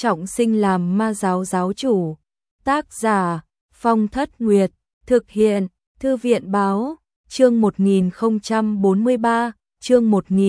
trọng sinh làm ma giáo giáo chủ. Tác giả Phong Thất Nguyệt, thực hiện Thư viện báo, chương 1043, chương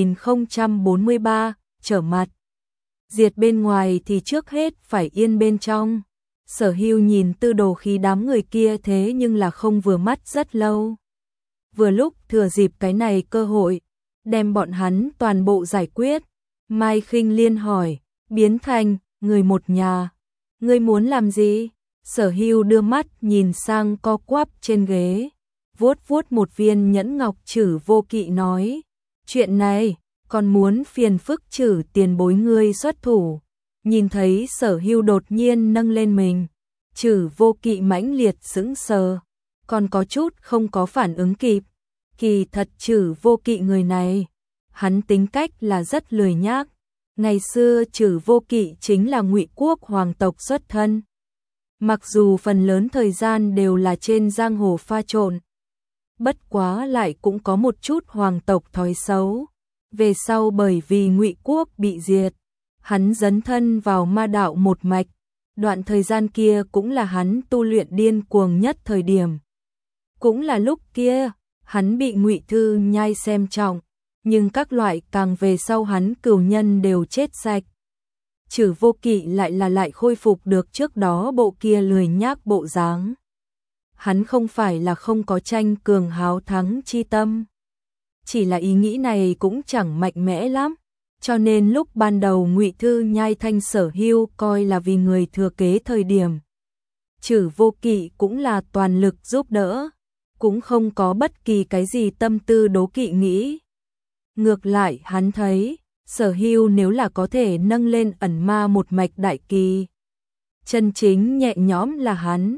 1043, trở mặt. Diệt bên ngoài thì trước hết phải yên bên trong. Sở Hưu nhìn Tư Đồ Khí đám người kia thế nhưng là không vừa mắt rất lâu. Vừa lúc thừa dịp cái này cơ hội, đem bọn hắn toàn bộ giải quyết. Mai Khinh Liên hỏi, biến thành người một nhà, ngươi muốn làm gì? Sở Hưu đưa mắt nhìn sang co quắp trên ghế, vuốt vuốt một viên nhẫn ngọc Trử Vô Kỵ nói, chuyện này còn muốn phiền phức Trử tiền bối ngươi xuất thủ. Nhìn thấy Sở Hưu đột nhiên nâng lên mình, Trử Vô Kỵ mãnh liệt sững sờ, còn có chút không có phản ứng kịp. Kỳ thật Trử Vô Kỵ người này, hắn tính cách là rất lười nhác. Ngày xưa Trử Vô Kỵ chính là Ngụy quốc hoàng tộc xuất thân. Mặc dù phần lớn thời gian đều là trên giang hồ pha trộn, bất quá lại cũng có một chút hoàng tộc thói xấu. Về sau bởi vì Ngụy quốc bị diệt, hắn dấn thân vào ma đạo một mạch. Đoạn thời gian kia cũng là hắn tu luyện điên cuồng nhất thời điểm. Cũng là lúc kia, hắn bị Ngụy Thư Nhai xem trọng, nhưng các loại càng về sau hắn cửu nhân đều chết sạch. Trử Vô Kỵ lại khôi phục được trước đó bộ kia lười nhác bộ dáng. Hắn không phải là không có tranh cường háo thắng chi tâm, chỉ là ý nghĩ này cũng chẳng mạnh mẽ lắm, cho nên lúc ban đầu Ngụy Thư Nhai thanh Sở Hưu coi là vì người thừa kế thời điểm, Trử Vô Kỵ cũng là toàn lực giúp đỡ, cũng không có bất kỳ cái gì tâm tư đố kỵ nghĩ. Ngược lại hắn thấy, Sở Hưu nếu là có thể nâng lên ẩn ma một mạch đại kỳ, chân chính nhẹ nhõm là hắn,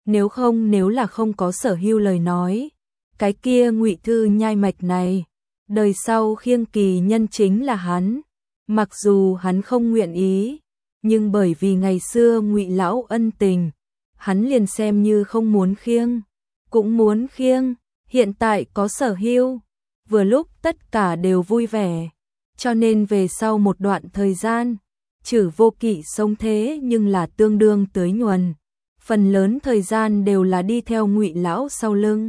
nếu là không có Sở Hưu lời nói, cái kia Ngụy Thư Nhai mạch này, đời sau khiêng kỳ nhân chính là hắn. Mặc dù hắn không nguyện ý, nhưng bởi vì ngày xưa Ngụy lão ân tình, hắn liền xem như không muốn khiêng, cũng muốn khiêng. Hiện tại có Sở Hưu, vừa lúc tất cả đều vui vẻ, cho nên về sau một đoạn thời gian, Trử Vô Kỵ sống thế nhưng là tương đương tưới nhuần, phần lớn thời gian đều là đi theo Ngụy lão sau lưng.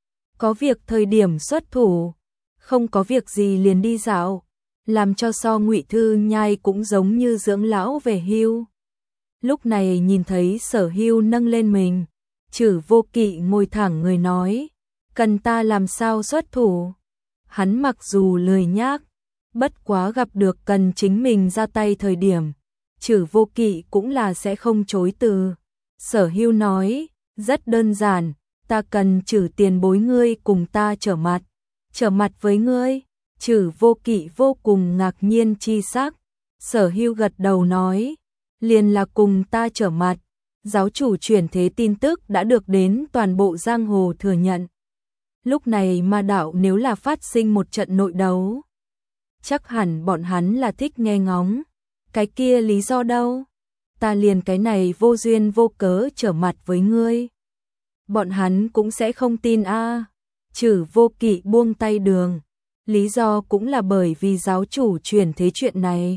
Có việc thời điểm xuất thủ, không có việc gì liền đi dạo, làm cho so Ngụy Thư Nhai cũng giống như dưỡng lão về hưu. Lúc này nhìn thấy Sở Hưu nâng lên mình, Trử Vô Kỵ ngồi thẳng người nói, cần ta làm sao xuất thủ? Hắn mặc dù lười nhác, bất quá gặp được cần chính mình ra tay thời điểm, Trử Vô Kỵ cũng là sẽ không chối từ. Sở Hưu nói, rất đơn giản, ta cần Trử tiền bối ngươi cùng ta trở mặt với ngươi. Trử Vô Kỵ vô cùng ngạc nhiên chi sắc. Sở Hưu gật đầu nói, liền là cùng ta trở mặt. Giáo chủ chuyển thế tin tức đã được đến toàn bộ giang hồ thừa nhận. Lúc này ma đạo nếu là phát sinh một trận nội đấu, chắc hẳn bọn hắn là thích nghe ngóng. Cái kia lý do đâu? Ta liền cái này vô duyên vô cớ trở mặt với ngươi, bọn hắn cũng sẽ không tin a. Trử Vô Kỵ buông tay đường, lý do cũng là bởi vì giáo chủ chuyển thế chuyện này.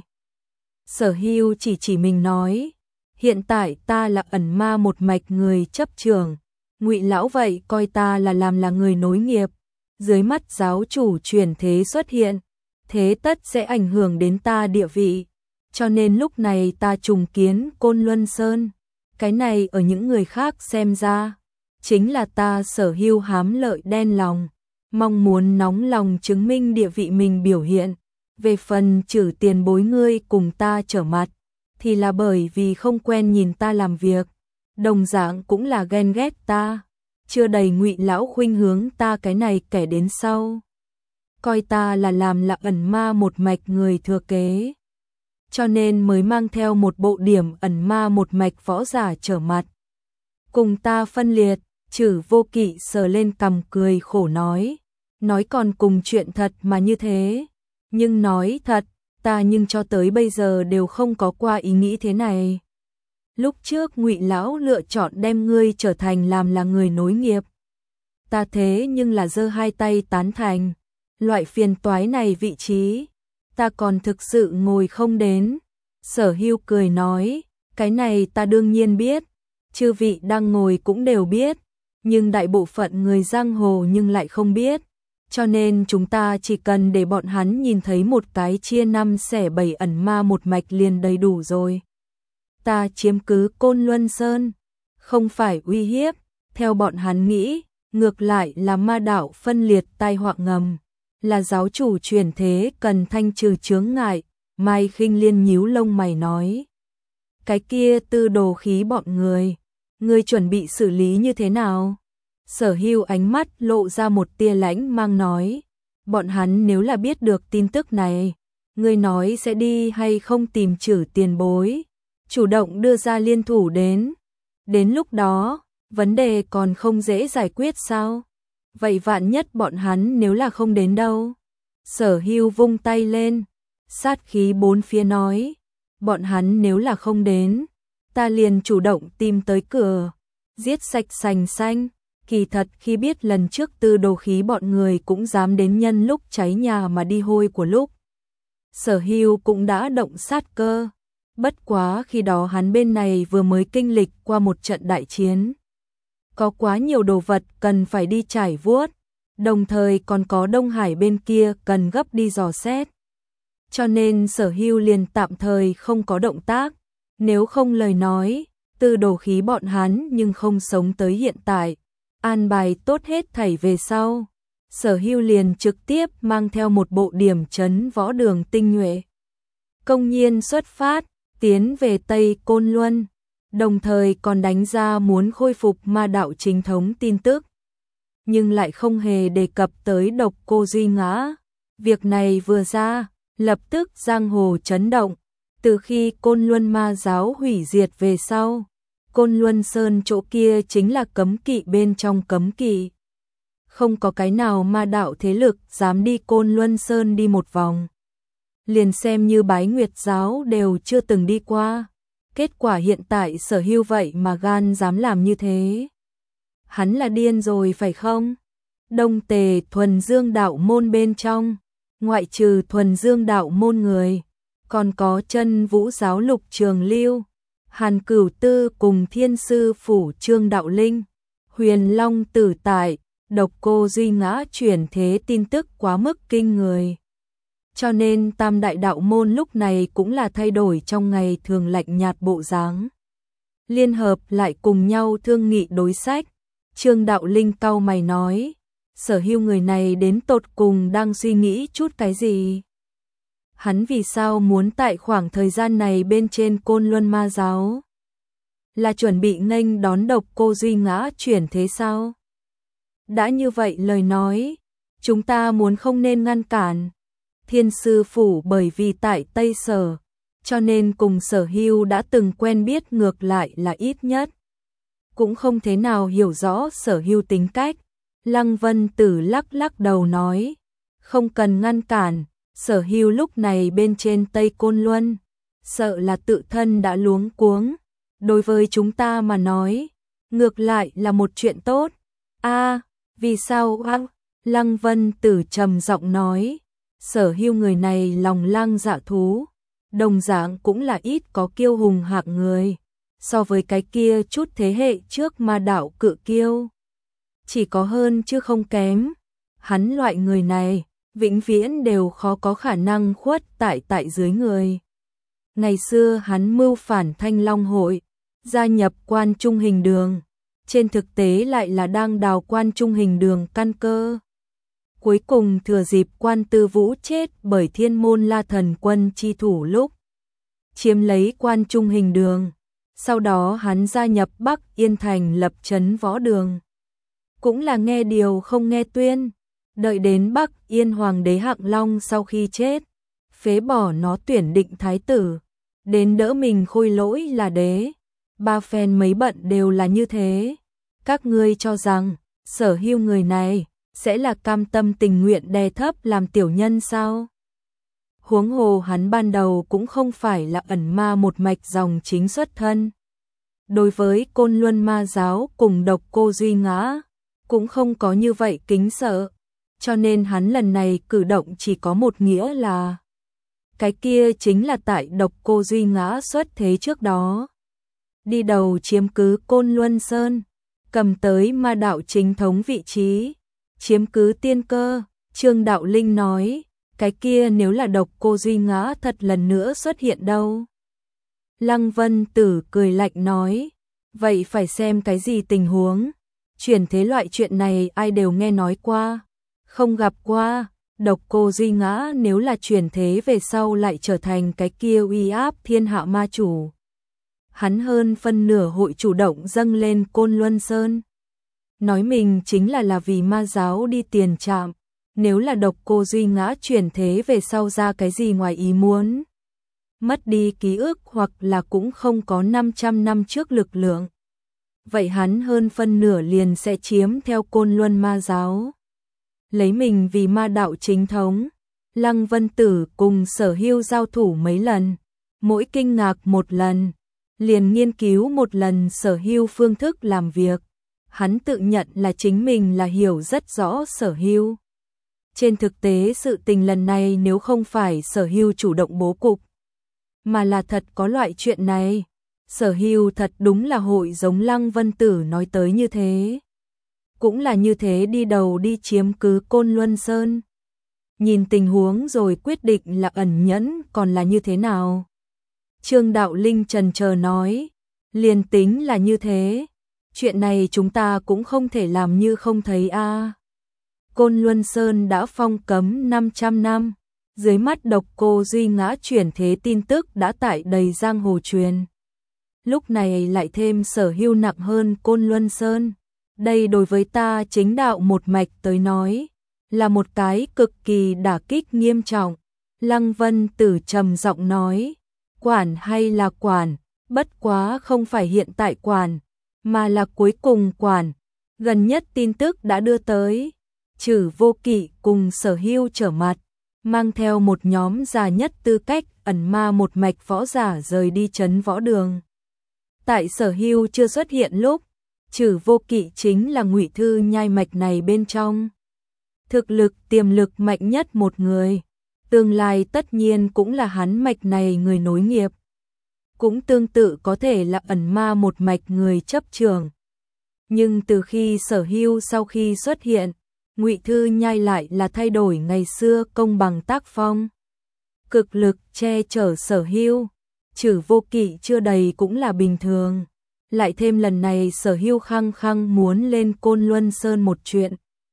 Sở Hưu chỉ mình nói, hiện tại ta là ẩn ma một mạch người chấp trường, Ngụy lão vậy coi ta là người nối nghiệp, dưới mắt giáo chủ chuyển thế xuất hiện, thế tất sẽ ảnh hưởng đến ta địa vị, cho nên lúc này ta trùng kiến Côn Luân Sơn. Cái này ở những người khác xem ra, chính là ta Sở Hưu hám lợi đen lòng, mong muốn nóng lòng chứng minh địa vị mình biểu hiện. Về phần Trử tiền bối ngươi cùng ta trở mặt, thì là bởi vì không quen nhìn ta làm việc, đồng dạng cũng là ghen ghét ta, chưa đầy Ngụy lão khuynh hướng ta cái này kẻ đến sau, coi ta là ẩn ma một mạch người thừa kế, cho nên mới mang theo một bộ điểm ẩn ma một mạch võ giả trở mặt, cùng ta phân liệt. Trử Vô Kỵ sờ lên cằm cười khổ nói còn cùng chuyện thật mà như thế, nhưng nói thật, ta nhưng cho tới bây giờ đều không có qua ý nghĩ thế này. Lúc trước Ngụy lão lựa chọn đem ngươi trở thành là người nối nghiệp, ta thế nhưng là giơ hai tay tán thành, loại phiền toái này vị trí, ta còn thực sự ngồi không đến. Sở Hưu cười nói, Cái này ta đương nhiên biết, chư vị đang ngồi cũng đều biết, nhưng đại bộ phận người giang hồ nhưng lại không biết. Cho nên chúng ta chỉ cần để bọn hắn nhìn thấy một cái chia năm xẻ bảy ẩn ma một mạch liền đầy đủ rồi. Ta chiếm cứ Côn Luân Sơn, không phải uy hiếp, theo bọn hắn nghĩ, ngược lại là ma đạo phân liệt tai họa ngầm, là giáo chủ chuyển thế cần thanh trừ chướng ngại. Mai Khinh Liên nhíu lông mày nói, cái kia Tư Đồ Khí bọn người chuẩn bị xử lý như thế nào? Sở Hưu ánh mắt lộ ra một tia lãnh mang nói, bọn hắn nếu là biết được tin tức này, ngươi nói sẽ đi hay không tìm Trử tiền bối, chủ động đưa ra liên thủ đến lúc đó, vấn đề còn không dễ giải quyết sao? Vậy vạn nhất bọn hắn nếu là không đến đâu? Sở Hưu vung tay lên, sát khí bốn phía nói, bọn hắn nếu là không đến, ta liền chủ động tìm tới cửa, giết sạch sành xanh. Kỳ thật khi biết lần trước Tư Đồ Khí bọn người cũng dám đến nhân lúc cháy nhà mà đi hôi của lúc, Sở Hưu cũng đã động sát cơ. Bất quá khi đó hắn bên này vừa mới kinh lịch qua một trận đại chiến, có quá nhiều đồ vật cần phải đi trải vuốt, đồng thời còn có Đông Hải bên kia cần gấp đi dò xét. Cho nên Sở Hưu liền tạm thời không có động tác, nếu không lời nói, Tư Đồ Khí bọn hắn nhưng không sống tới hiện tại. An bài tốt hết thảy về sau, Sở Hưu liền trực tiếp mang theo một bộ điểm trấn võ đường tinh nhuệ, công nhiên xuất phát, tiến về Tây Côn Luân, đồng thời còn đánh ra muốn khôi phục ma đạo chính thống tin tức. Nhưng lại không hề đề cập tới Độc Cô Duy Ngã. Việc này vừa ra, lập tức giang hồ chấn động, từ khi Côn Luân ma giáo hủy diệt về sau. Côn Luân Sơn chỗ kia chính là cấm kỵ bên trong cấm kỵ. Không có cái nào ma đạo thế lực dám đi Côn Luân Sơn đi một vòng. Liền xem như Bái Nguyệt giáo đều chưa từng đi qua. Kết quả hiện tại Sở Hưu vậy mà gan dám làm như thế. Hắn là điên rồi phải không? Đông Tề thuần dương đạo môn bên trong, ngoại trừ thuần dương đạo môn người, còn có Chân Vũ giáo Lục Trường Lưu, Hàn Cửu Tư cùng Thiên Sư Phủ Trương Đạo Linh, Huyền Long Tử Tại, Độc Cô Duy Ngã chuyển thế tin tức quá mức kinh người. Cho nên tam đại đạo môn lúc này cũng là thay đổi trong ngày thường lạnh nhạt bộ dáng. Liên hợp lại cùng nhau thương nghị đối sách. Trương Đạo Linh cau mày nói, Sở Hưu người này đến tột cùng đang suy nghĩ chút cái gì? Hắn vì sao muốn tại khoảng thời gian này bên trên Côn Luân ma giáo? Là chuẩn bị nghênh đón Độc Cô Duy Ngã chuyển thế sao? Đã như vậy lời nói, chúng ta muốn không nên ngăn cản. Thiên Sư Phủ bởi vì tại Tây Sở, cho nên cùng Sở Hưu đã từng quen biết, ngược lại là ít nhất cũng không thế nào hiểu rõ Sở Hưu tính cách. Lăng Vân Tử lắc lắc đầu nói, không cần ngăn cản. Sở Hưu lúc này bên trên Tây Côn Luân, sợ là tự thân đã luống cuống. Đối với chúng ta mà nói, ngược lại là một chuyện tốt. Vì sao? Lăng Vân Tử trầm giọng nói, Sở Hưu người này lòng lang dạ thú, đồng dạng cũng là ít có kiêu hùng hạng người. So với cái kia chút thế hệ trước ma đạo cự kiêu, chỉ có hơn chứ không kém. Hắn loại người này vĩnh viễn đều khó có khả năng khuất tại dưới người. Ngày xưa hắn mưu phản Thanh Long hội, gia nhập Quan Trung Hình Đường, trên thực tế lại là đang đào Quan Trung Hình Đường căn cơ. Cuối cùng thừa dịp Quan Tư Vũ chết bởi Thiên Môn La Thần Quân chi thủ lúc, chiếm lấy Quan Trung Hình Đường. Sau đó hắn gia nhập Bắc Yên Thành lập trấn võ đường. Cũng là nghe điều không nghe tuyên. Đợi đến Bắc Yên Hoàng đế Hạng Long sau khi chết, phế bỏ nó tuyển định thái tử, đến đỡ mình khôi lỗi là đế. Ba phen mấy bận đều là như thế. Các ngươi cho rằng Sở Hưu người này sẽ là cam tâm tình nguyện đè thấp làm tiểu nhân sao? Huống hồ hắn ban đầu cũng không phải là ẩn ma một mạch dòng chính xuất thân. Đối với Côn Luân ma giáo cùng Độc Cô Duy Ngã, cũng không có như vậy kính sợ. Cho nên hắn lần này cử động chỉ có một nghĩa là, cái kia chính là tại Độc Cô Duy Ngã xuất thế trước đó, đi đầu chiếm cứ Côn Luân Sơn, cầm tới ma đạo chính thống vị trí, chiếm cứ tiên cơ. Trương Đạo Linh nói, cái kia nếu là Độc Cô Duy Ngã thật lần nữa xuất hiện đâu? Lăng Vân Tử cười lạnh nói, vậy phải xem cái gì tình huống, chuyển thế loại chuyện này ai đều nghe nói qua, không gặp qua. Độc Cô Duy Ngã nếu là chuyển thế về sau lại trở thành cái kia uy áp thiên hạ ma chủ, hắn hơn phân nửa hội chủ động dâng lên Côn Luân Sơn, nói mình chính là vì ma giáo đi tiền trạm. Nếu là Độc Cô Duy Ngã chuyển thế về sau ra cái gì ngoài ý muốn, mất đi ký ức hoặc là cũng không có 500 năm trước lực lượng, vậy hắn hơn phân nửa liền sẽ chiếm theo Côn Luân ma giáo, lấy mình vì ma đạo chính thống. Lăng Vân Tử cùng Sở Hưu giao thủ mấy lần, mỗi kinh ngạc một lần, liền nghiên cứu một lần Sở Hưu phương thức làm việc. Hắn tự nhận là chính mình là hiểu rất rõ Sở Hưu. Trên thực tế sự tình lần này nếu không phải Sở Hưu chủ động bố cục, mà là thật có loại chuyện này, Sở Hưu thật đúng là hội giống Lăng Vân Tử nói tới như thế. Cũng là như thế đi đầu đi chiếm cứ Côn Luân Sơn. Nhìn tình huống rồi quyết định là ẩn nhẫn còn là như thế nào. Trương Đạo Linh chần chờ nói, liền tính là như thế, chuyện này chúng ta cũng không thể làm như không thấy a. Côn Luân Sơn đã phong cấm 500 năm, dưới mắt Độc Cô Duy Ngã chuyển thế tin tức đã tải đầy giang hồ truyền. Lúc này lại thêm Sở Hưu nặng hơn Côn Luân Sơn, đây đối với ta chính đạo một mạch tới nói, là một cái cực kỳ đả kích nghiêm trọng. Lăng Vân Tử trầm giọng nói, quản hay là quản, bất quá không phải hiện tại quản, mà là cuối cùng quản. Gần nhất tin tức đã đưa tới, Trử Vô Kỵ cùng Sở Hưu trở mặt, mang theo một nhóm già nhất tư cách ẩn ma một mạch võ giả rời đi trấn võ đường. Tại Sở Hưu chưa xuất hiện lúc, Trử Vô Kỵ chính là Ngụy Thư Nhai mạch này bên trong thực lực tiềm lực mạnh nhất một người, tương lai tất nhiên cũng là hắn mạch này người nối nghiệp, cũng tương tự có thể là ẩn ma một mạch người chấp trường. Nhưng từ khi Sở Hưu sau khi xuất hiện, Ngụy Thư Nhai lại là thay đổi ngày xưa công bằng tác phong, cực lực che chở Sở Hưu. Trử Vô Kỵ chưa đầy cũng là bình thường, lại thêm lần này Sở Hưu khăng khăng muốn lên Côn Luân Sơn một chuyện,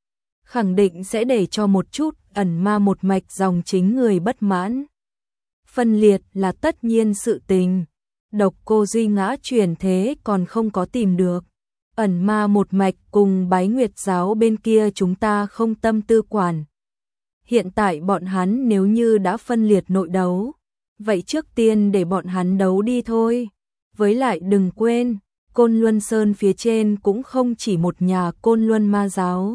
khẳng định sẽ để cho một chút ẩn ma một mạch dòng chính người bất mãn. Phân liệt là tất nhiên sự tình, Độc Cô Duy Ngã chuyển thế còn không có tìm được, ẩn ma một mạch cùng Bái Nguyệt giáo bên kia chúng ta không tâm tư quản. Hiện tại bọn hắn nếu như đã phân liệt nội đấu, vậy trước tiên để bọn hắn đấu đi thôi. Với lại đừng quên, Côn Luân Sơn phía trên cũng không chỉ một nhà Côn Luân ma giáo,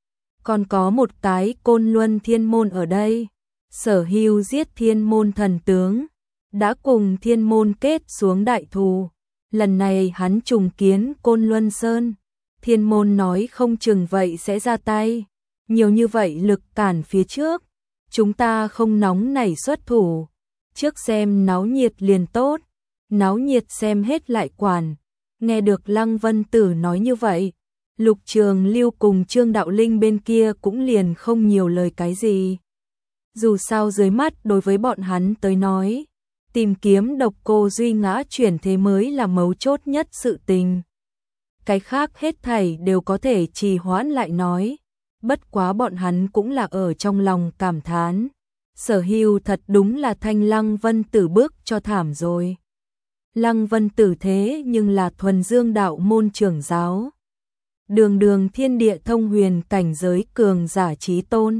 còn có một cái Côn Luân Thiên Môn ở đây. Sở Hưu giết Thiên Môn thần tướng, đã cùng Thiên Môn kết xuống đại thù. Lần này hắn trùng kiến Côn Luân Sơn, Thiên Môn nói không chừng vậy sẽ ra tay. Nhiều như vậy lực cản phía trước, chúng ta không nóng nảy xuất thủ, trước xem náo nhiệt liền tốt, náo nhiệt xem hết lại quản. Nghe được Lăng Vân Tử nói như vậy, Lục Trường Lưu cùng Trương Đạo Linh bên kia cũng liền không nhiều lời cái gì. Dù sao dưới mắt đối với bọn hắn tới nói, tìm kiếm Độc Cô Duy Ngã chuyển thế mới là mấu chốt nhất sự tình. Cái khác hết thảy đều có thể trì hoãn lại nói, bất quá bọn hắn cũng là ở trong lòng cảm thán. Sở Hưu thật đúng là thanh Lăng Vân Tử bước cho thảm rồi. Lăng Vân Tử thế nhưng là thuần dương đạo môn trưởng giáo, đường đường thiên địa thông huyền cảnh giới cường giả chí tôn.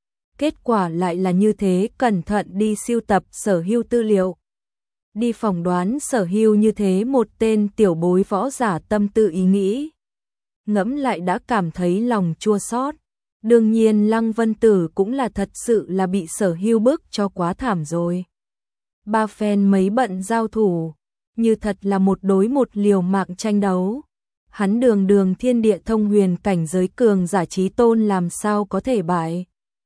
Kết quả lại là như thế, cẩn thận đi sưu tập Sở Hưu tư liệu, đi phỏng đoán Sở Hưu như thế một tên tiểu bối võ giả tâm tư ý nghĩ, ngẫm lại đã cảm thấy lòng chua xót. Đương nhiên Lăng Vân Tử cũng là thật sự là bị Sở Hưu bức cho quá thảm rồi. Ba phen mấy bận giao thủ, như thật là một đối một liều mạng tranh đấu. Hắn đường đường thiên địa thông huyền cảnh giới cường giả chí tôn làm sao có thể bại.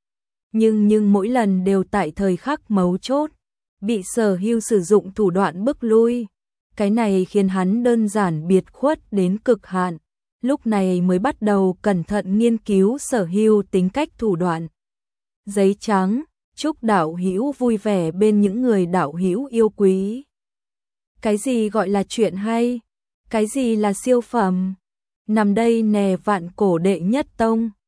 Nhưng mỗi lần đều tại thời khắc mấu chốt, bị Sở Hưu sử dụng thủ đoạn bức lui. Cái này khiến hắn đơn giản biệt khuất đến cực hạn, lúc này mới bắt đầu cẩn thận nghiên cứu sở hữu tính cách thủ đoạn. Giấy trắng, chúc đạo hữu vui vẻ bên những người đạo hữu yêu quý. Cái gì gọi là chuyện hay? Cái gì là siêu phẩm? Nằm đây nè vạn cổ đệ nhất tông.